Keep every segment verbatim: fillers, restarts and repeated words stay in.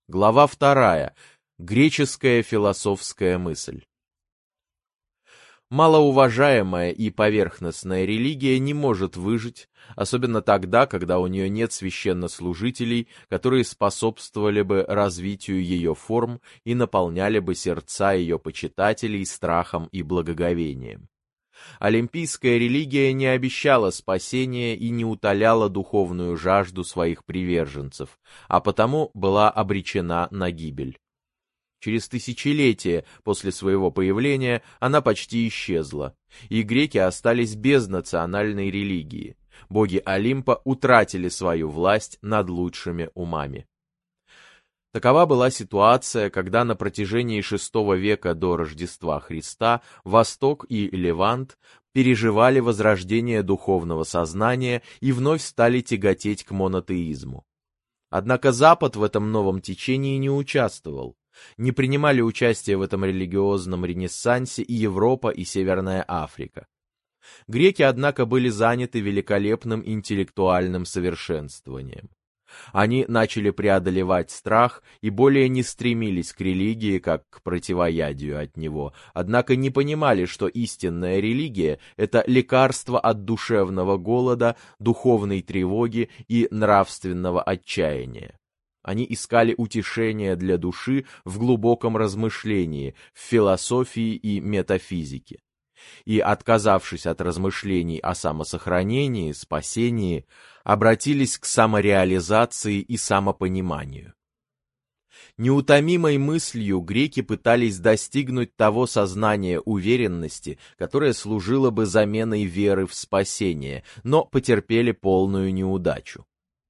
Глава вторая. Греческая философская мысль. Малоуважаемая и поверхностная религия не может выжить, особенно тогда, когда у нее нет священнослужителей, которые способствовали бы развитию ее форм и наполняли бы сердца ее почитателей страхом и благоговением. Олимпийская религия не обещала спасения и не утоляла духовную жажду своих приверженцев, а потому была обречена на гибель. Через тысячелетия после своего появления она почти исчезла, и греки остались без национальной религии. Боги Олимпа утратили свою власть над лучшими умами. Такова была ситуация, когда на протяжении шестого века до Рождества Христа Восток и Левант переживали возрождение духовного сознания и вновь стали тяготеть к монотеизму. Однако Запад в этом новом течении не участвовал. Не принимали участие в этом религиозном ренессансе и Европа, и Северная Африка. Греки, однако, были заняты великолепным интеллектуальным совершенствованием. Они начали преодолевать страх и более не стремились к религии, как к противоядию от него, однако не понимали, что истинная религия — это лекарство от душевного голода, духовной тревоги и нравственного отчаяния. Они искали утешения для души в глубоком размышлении, в философии и метафизике. И, отказавшись от размышлений о самосохранении, спасении, обратились к самореализации и самопониманию. Неутомимой мыслью греки пытались достигнуть того сознания уверенности, которое служило бы заменой веры в спасение, но потерпели полную неудачу.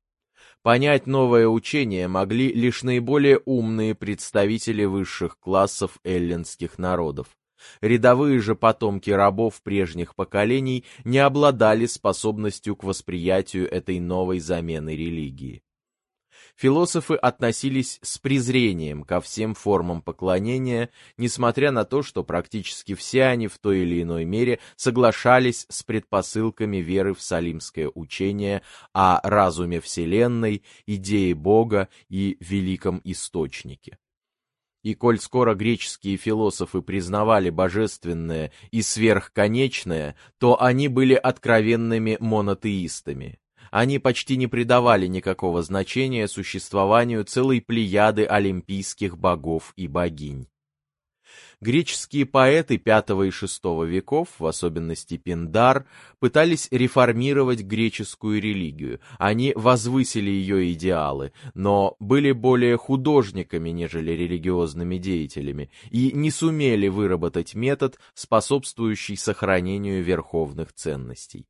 Понять новое учение могли лишь наиболее умные представители высших классов эллинских народов. Рядовые же потомки рабов прежних поколений не обладали способностью к восприятию этой новой замены религии. Философы относились с презрением ко всем формам поклонения, несмотря на то, что практически все они в той или иной мере соглашались с предпосылками веры в салимское учение о разуме Вселенной, идее Бога и великом источнике. И коль скоро греческие философы признавали божественное и сверхконечное, то они были откровенными монотеистами. Они почти не придавали никакого значения существованию целой плеяды олимпийских богов и богинь. Греческие поэты пятого и шестого веков, в особенности Пиндар, пытались реформировать греческую религию. Они возвысили ее идеалы, но были более художниками, нежели религиозными деятелями, и не сумели выработать метод, способствующий сохранению верховных ценностей.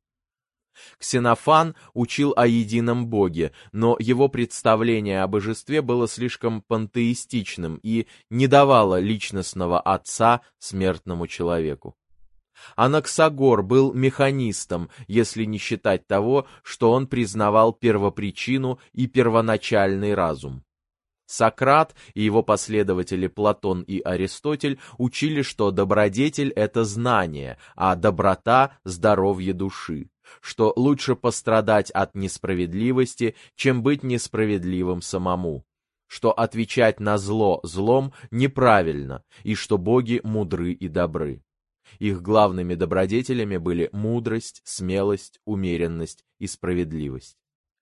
Ксенофан учил о едином Боге, но его представление о божестве было слишком пантеистичным и не давало личностного отца смертному человеку. Анаксагор был механистом, если не считать того, что он признавал первопричину и первоначальный разум. Сократ и его последователи Платон и Аристотель учили, что добродетель — это знание, а доброта — здоровье души, что лучше пострадать от несправедливости, чем быть несправедливым самому, что отвечать на зло злом неправильно, и что боги мудры и добры. Их главными добродетелями были мудрость, смелость, умеренность и справедливость.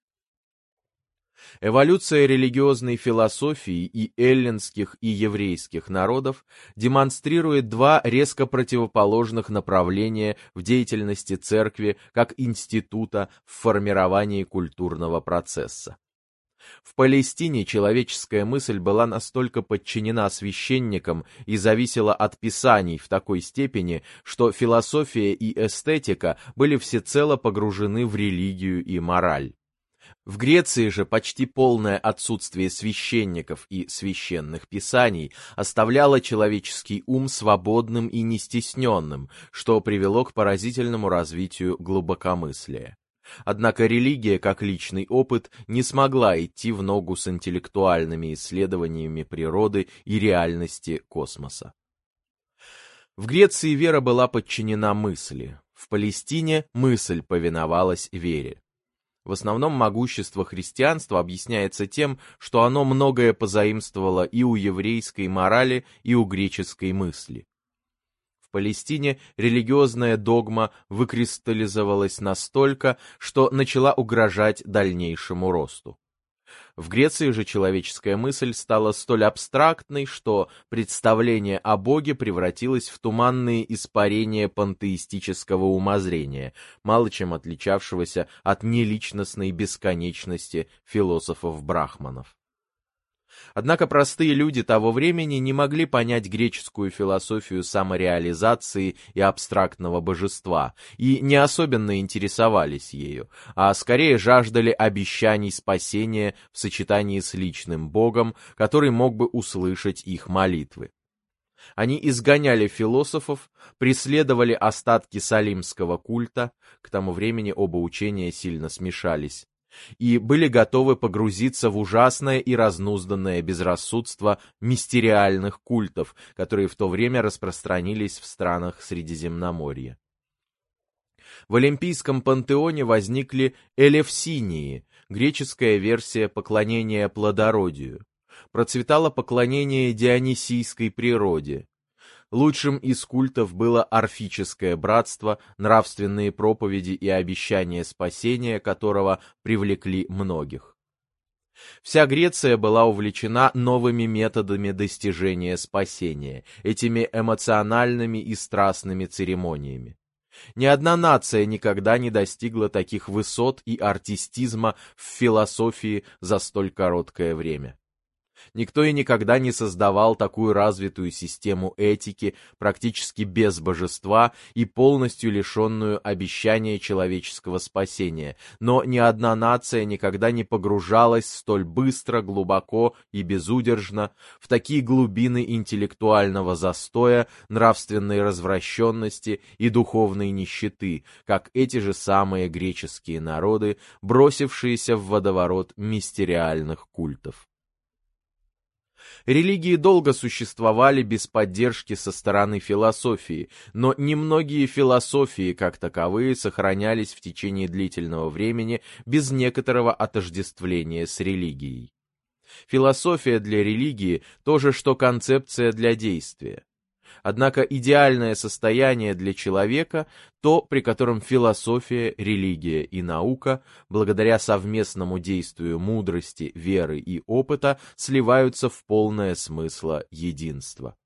Эволюция религиозной философии и эллинских, и еврейских народов демонстрирует два резко противоположных направления в деятельности церкви как института в формировании культурного процесса. В Палестине человеческая мысль была настолько подчинена священникам и зависела от писаний в такой степени, что философия и эстетика были всецело погружены в религию и мораль. В Греции же почти полное отсутствие священников и священных писаний оставляло человеческий ум свободным и нестесненным, что привело к поразительному развитию глубокомыслия. Однако религия, как личный опыт, не смогла идти в ногу с интеллектуальными исследованиями природы и реальности космоса. В Греции вера была подчинена мысли, в Палестине мысль повиновалась вере. В основном могущество христианства объясняется тем, что оно многое позаимствовало и у еврейской морали, и у греческой мысли. В Палестине религиозная догма выкристаллизовалась настолько, что начала угрожать дальнейшему росту. В Греции же человеческая мысль стала столь абстрактной, что представление о Боге превратилось в туманные испарения пантеистического умозрения, мало чем отличавшегося от неличностной бесконечности философов-брахманов. Однако простые люди того времени не могли понять греческую философию самореализации и абстрактного божества, и не особенно интересовались ею, а скорее жаждали обещаний спасения в сочетании с личным Богом, который мог бы услышать их молитвы. Они изгоняли философов, преследовали остатки салимского культа, к тому времени оба учения сильно смешались, и были готовы погрузиться в ужасное и разнузданное безрассудство мистериальных культов, которые в то время распространились в странах Средиземноморья. В Олимпийском пантеоне возникли элевсинии, греческая версия поклонения плодородию. Процветало поклонение дионисийской природе. Лучшим из культов было орфическое братство, нравственные проповеди и обещания спасения которого привлекли многих. Вся Греция была увлечена новыми методами достижения спасения, этими эмоциональными и страстными церемониями. Ни одна нация никогда не достигла таких высот и артистизма в философии за столь короткое время. Никто и никогда не создавал такую развитую систему этики, практически без божества и полностью лишенную обещания человеческого спасения, но ни одна нация никогда не погружалась столь быстро, глубоко и безудержно в такие глубины интеллектуального застоя, нравственной развращенности и духовной нищеты, как эти же самые греческие народы, бросившиеся в водоворот мистериальных культов. Религии долго существовали без поддержки со стороны философии, но немногие философии, как таковые, сохранялись в течение длительного времени без некоторого отождествления с религией. Философия для религии – то же, что концепция для действия. Однако идеальное состояние для человека – то, при котором философия, религия и наука, благодаря совместному действию мудрости, веры и опыта, сливаются в полное смысла единства.